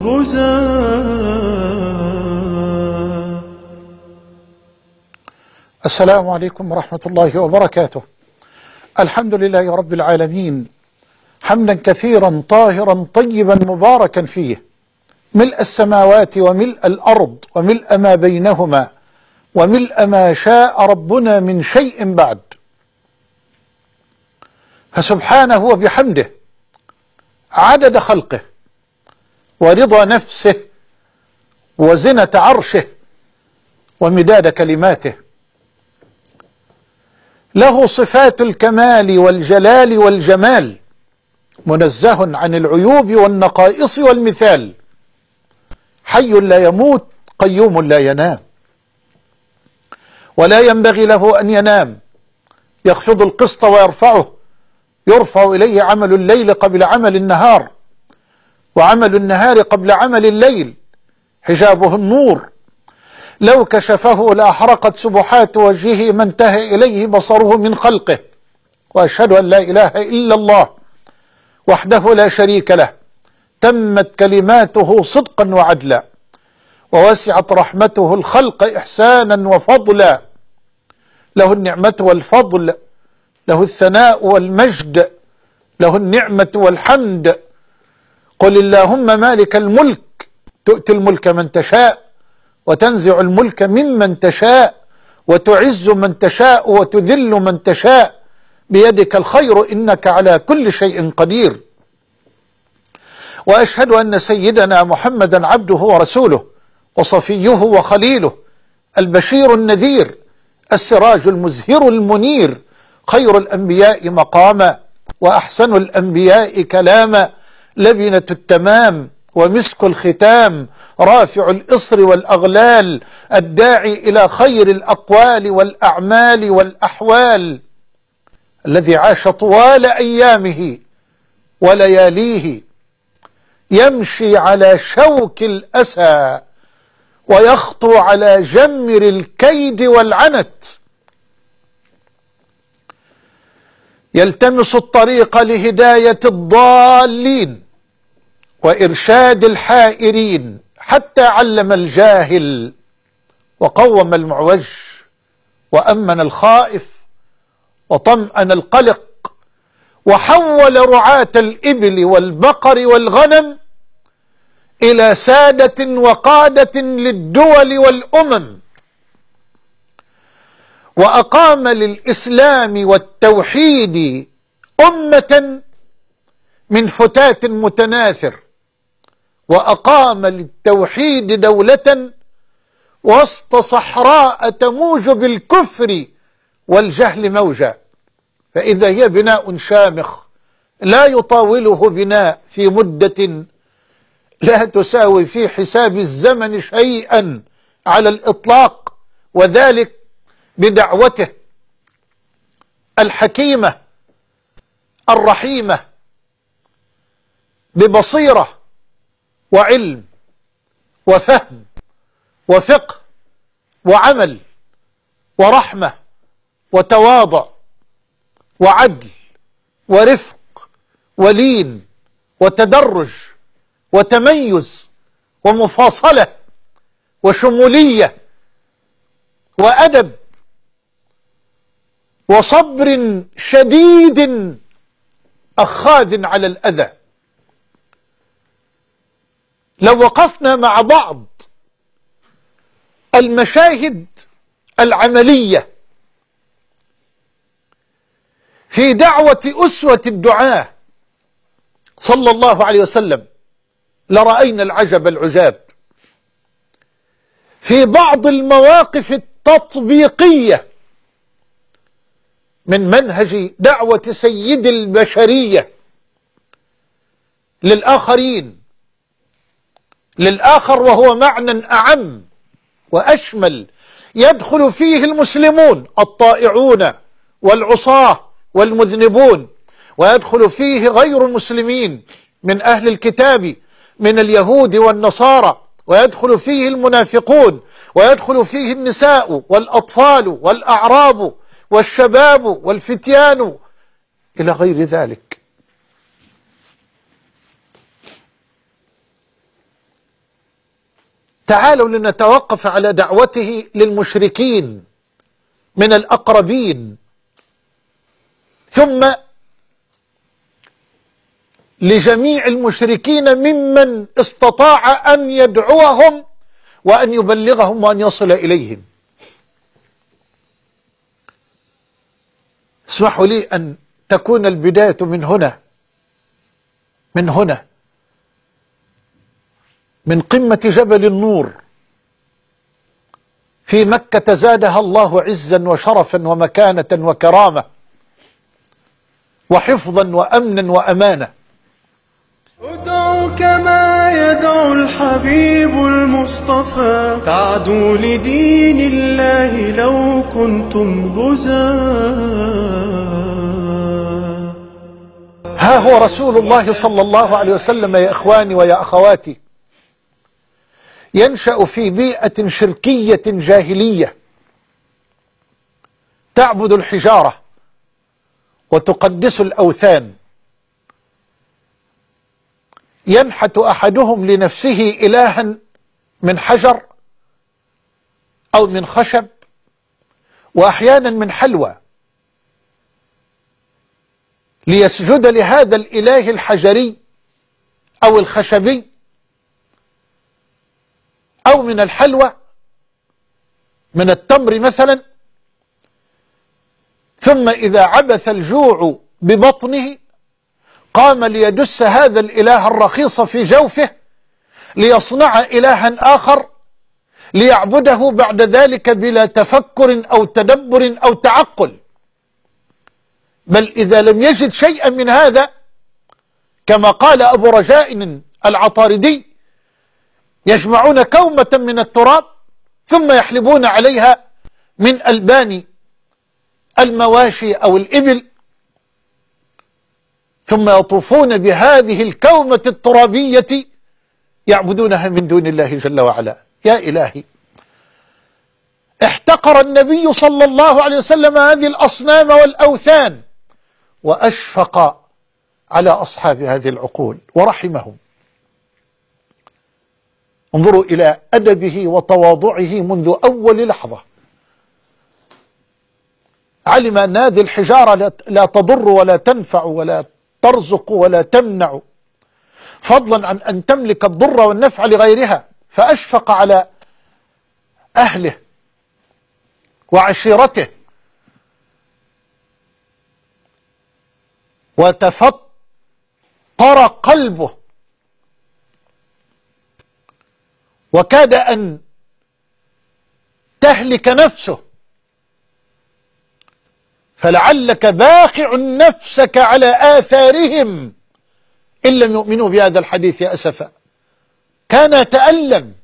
السلام عليكم ورحمة الله وبركاته. الحمد لله رب العالمين، حمدا كثيرا طاهرا طيبا مباركا فيه، ملء السماوات وملء الأرض وملء ما بينهما وملء ما شاء ربنا من شيء بعد. فسبحانه وبحمده عدد خلقه ورضا نفسه وزنة عرشه ومداد كلماته. له صفات الكمال والجلال والجمال، منزه عن العيوب والنقائص والمثال، حي لا يموت قيوم لا ينام، ولا ينبغي له أن ينام، يخفض القسط ويرفعه، يرفع إليه عمل الليل قبل عمل النهار، وعمل النهار قبل عمل الليل، حجابه النور، لو كشفه لأحرقت سبحات وجهه ما انتهى إليه بصره من خلقه. وأشهد أن لا إله إلا الله وحده لا شريك له، تمت كلماته صدقا وعدلا، ووسعت رحمته الخلق إحسانا وفضلا. له النعمة والفضل، له الثناء والمجد، له النعمة والحمد. قل اللهم مالك الملك تؤتي الملك من تشاء وتنزع الملك ممن تشاء وتعز من تشاء وتذل من تشاء، بيدك الخير إنك على كل شيء قدير. وأشهد أن سيدنا محمدا عبده ورسوله وصفيه وخليله، البشير النذير، السراج المزهر المنير، خير الأنبياء مقاما وأحسن الأنبياء كلاما، لبنة التمام ومسك الختام، رافع الإصر والأغلال، الداعي إلى خير الأقوال والأعمال والأحوال، الذي عاش طوال أيامه ولياليه يمشي على شوك الأسى ويخطو على جمر الكيد والعنت، يلتمس الطريق لهداية الضالين وإرشاد الحائرين، حتى علم الجاهل وقوم المعوج وأمن الخائف وطمأن القلق، وحول رعاة الإبل والبقر والغنم إلى سادة وقادة للدول والأمم، وأقام للإسلام والتوحيد أمة من فتات متناثر، وأقام للتوحيد دولة وسط صحراء تموج بالكفر والجهل موجا، فإذا هي بناء شامخ لا يطاوله بناء في مدة لا تساوي في حساب الزمن شيئا على الإطلاق، وذلك بدعوته الحكيمة الرحيمة، ببصيرة وعلم وفهم وفقه وعمل ورحمة وتواضع وعدل ورفق ولين وتدرج وتميز ومفاصلة وشمولية وأدب وصبر شديد أخاذ على الأذى. لو وقفنا مع بعض المشاهد العملية في دعوة أسوة الدعاة صلى الله عليه وسلم لرأينا العجب العجاب في بعض المواقف التطبيقية من منهج دعوة سيد البشرية للآخرين، للآخر، وهو معنى أعم وأشمل يدخل فيه المسلمون الطائعون والعصاة والمذنبون، ويدخل فيه غير المسلمين من أهل الكتاب من اليهود والنصارى، ويدخل فيه المنافقون، ويدخل فيه النساء والأطفال والأعراب والشباب والفتيان إلى غير ذلك. تعالوا لنتوقف على دعوته للمشركين من الأقربين، ثم لجميع المشركين ممن استطاع أن يدعوهم وأن يبلغهم وأن يصل إليهم. اسمحوا لي أن تكون البداية من هنا من قمة جبل النور في مكة، زادها الله عزا وشرفا ومكانة وكرامة وحفظا وأمنا وأمانة. ادعو كما يدعو الحبيب المصطفى، تعدوا لدين الله لو كنتم غزاة. ها هو رسول الله صلى الله عليه وسلم يا إخواني ويا أخواتي ينشأ في بيئة شركية جاهلية تعبد الحجارة وتقدس الأوثان. ينحت أحدهم لنفسه إلها من حجر أو من خشب وأحيانا من حلوى ليسجد لهذا الإله الحجري أو الخشبي أو من الحلوى من التمر مثلا. ثم إذا عبث الجوع ببطنه قام ليدس هذا الإله الرخيص في جوفه ليصنع إلها آخر ليعبده بعد ذلك بلا تفكر أو تدبر أو تعقل. بل إذا لم يجد شيئا من هذا كما قال أبو رجاء العطاردي يجمعون كومة من التراب ثم يحلبون عليها من ألبان المواشي أو الإبل، ثم يطوفون بهذه الكومة الترابية يعبدونها من دون الله جل وعلا. يا إلهي، احتقر النبي صلى الله عليه وسلم هذه الأصنام والأوثان وأشفق على أصحاب هذه العقول ورحمهم. انظروا إلى أدبه وتواضعه منذ أول لحظة. علم أن هذه الحجارة لا تضر ولا تنفع ولا ترزق ولا تمنع، فضلا عن أن تملك الضر والنفع لغيرها، فأشفق على أهله وعشيرته وتفطر قلبه وكاد أن تهلك نفسه، فلعلك باخع نفسك على آثارهم إن لم يؤمنوا بهذا الحديث يا أسفا. كان يتألم،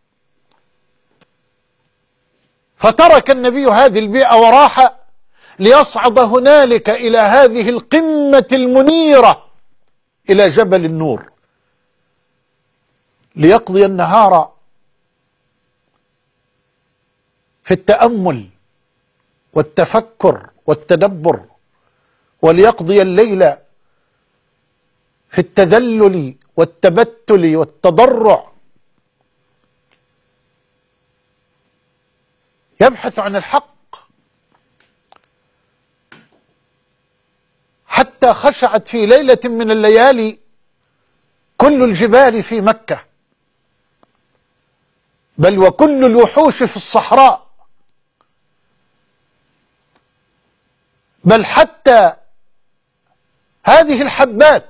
فترك النبي هذه البيئة وراح ليصعد هنالك إلى هذه القمة المنيرة إلى جبل النور ليقضي النهار في التأمل والتفكر والتدبر، وليقضي الليل في التذلل والتبتل والتضرع، يبحث عن الحق حتى خشعت في ليلة من الليالي كل الجبال في مكة، بل وكل الوحوش في الصحراء، بل حتى هذه الحبات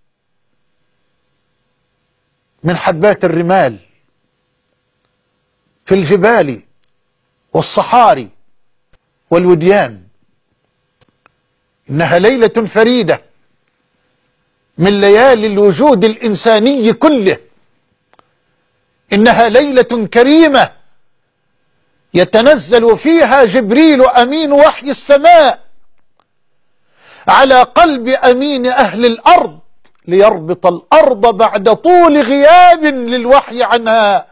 من حبات الرمال في الجبال والصحاري والوديان. إنها ليلة فريدة من ليالي الوجود الإنساني كله، إنها ليلة كريمة يتنزل فيها جبريل أمين وحي السماء على قلب أمين أهل الأرض ليربط الأرض بعد طول غياب للوحي عنها،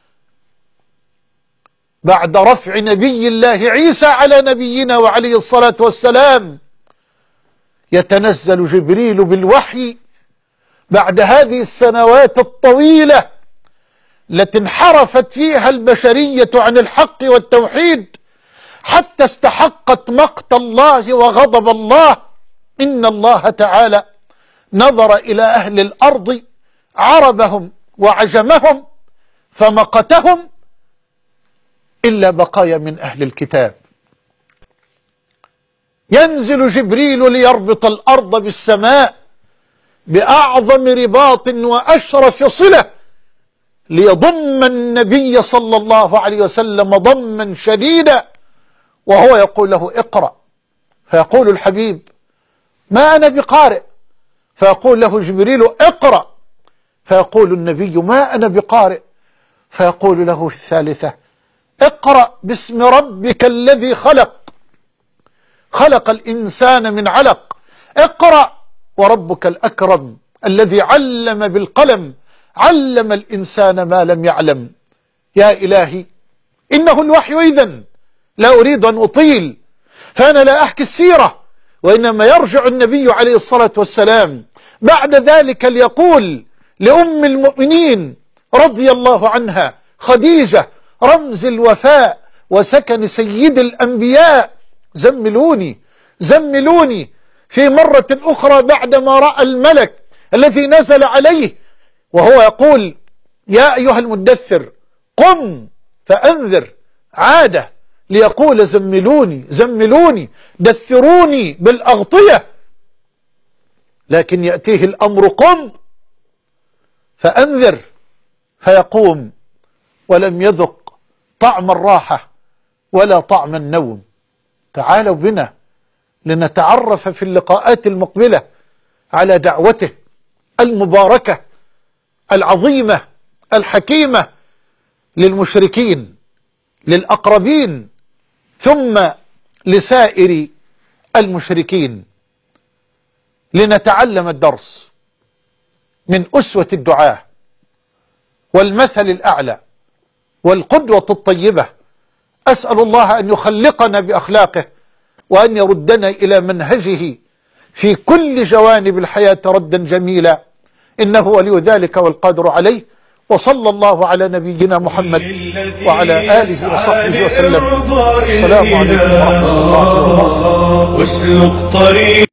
بعد رفع نبي الله عيسى على نبينا وعليه الصلاة والسلام. يتنزل جبريل بالوحي بعد هذه السنوات الطويلة التي انحرفت فيها البشرية عن الحق والتوحيد حتى استحقت مقت الله وغضب الله. إن الله تعالى نظر إلى أهل الأرض عربهم وعجمهم فمقتهم إلا بقايا من أهل الكتاب. ينزل جبريل ليربط الأرض بالسماء بأعظم رباط وأشرف صلة ليضم النبي صلى الله عليه وسلم ضما شديدا، وهو يقول له اقرأ، فيقول الحبيب ما أنا بقارئ، فيقول له جبريل اقرأ، فيقول النبي ما أنا بقارئ، فيقول له الثالثة اقرأ باسم ربك الذي خلق، خلق الإنسان من علق، اقرأ وربك الأكرم الذي علم بالقلم، علم الإنسان ما لم يعلم. يا إلهي إنه الوحي إذن، لا أريد أن أطيل، فأنا لا أحكي السيرة، وإنما يرجع النبي عليه الصلاة والسلام بعد ذلك ليقول لأم المؤمنين رضي الله عنها خديجة رمز الوفاء وسكن سيد الأنبياء زملوني زملوني، في مرة أخرى بعدما رأى الملك الذي نزل عليه وهو يقول يا أيها المدثر قم فأنذر، عادة ليقول زملوني زملوني دثروني بالأغطية، لكن يأتيه الأمر قم فأنذر فيقوم ولم يذق طعم الراحة ولا طعم النوم. تعالوا بنا لنتعرف في اللقاءات المقبلة على دعوته المباركة العظيمة الحكيمة للمشركين للأقربين ثم لسائر المشركين، لنتعلم الدرس من أسوة الدعاة والمثل الأعلى والقدوة الطيبة. أسأل الله أن يخلقنا بأخلاقه وأن يردنا إلى منهجه في كل جوانب الحياة ردا جميلا، إنه ولي ذلك والقادر عليه. وصلى الله على نبينا محمد وعلى آله وصحبه وسلم. السلام عليكم ورحمة الله وبركاته.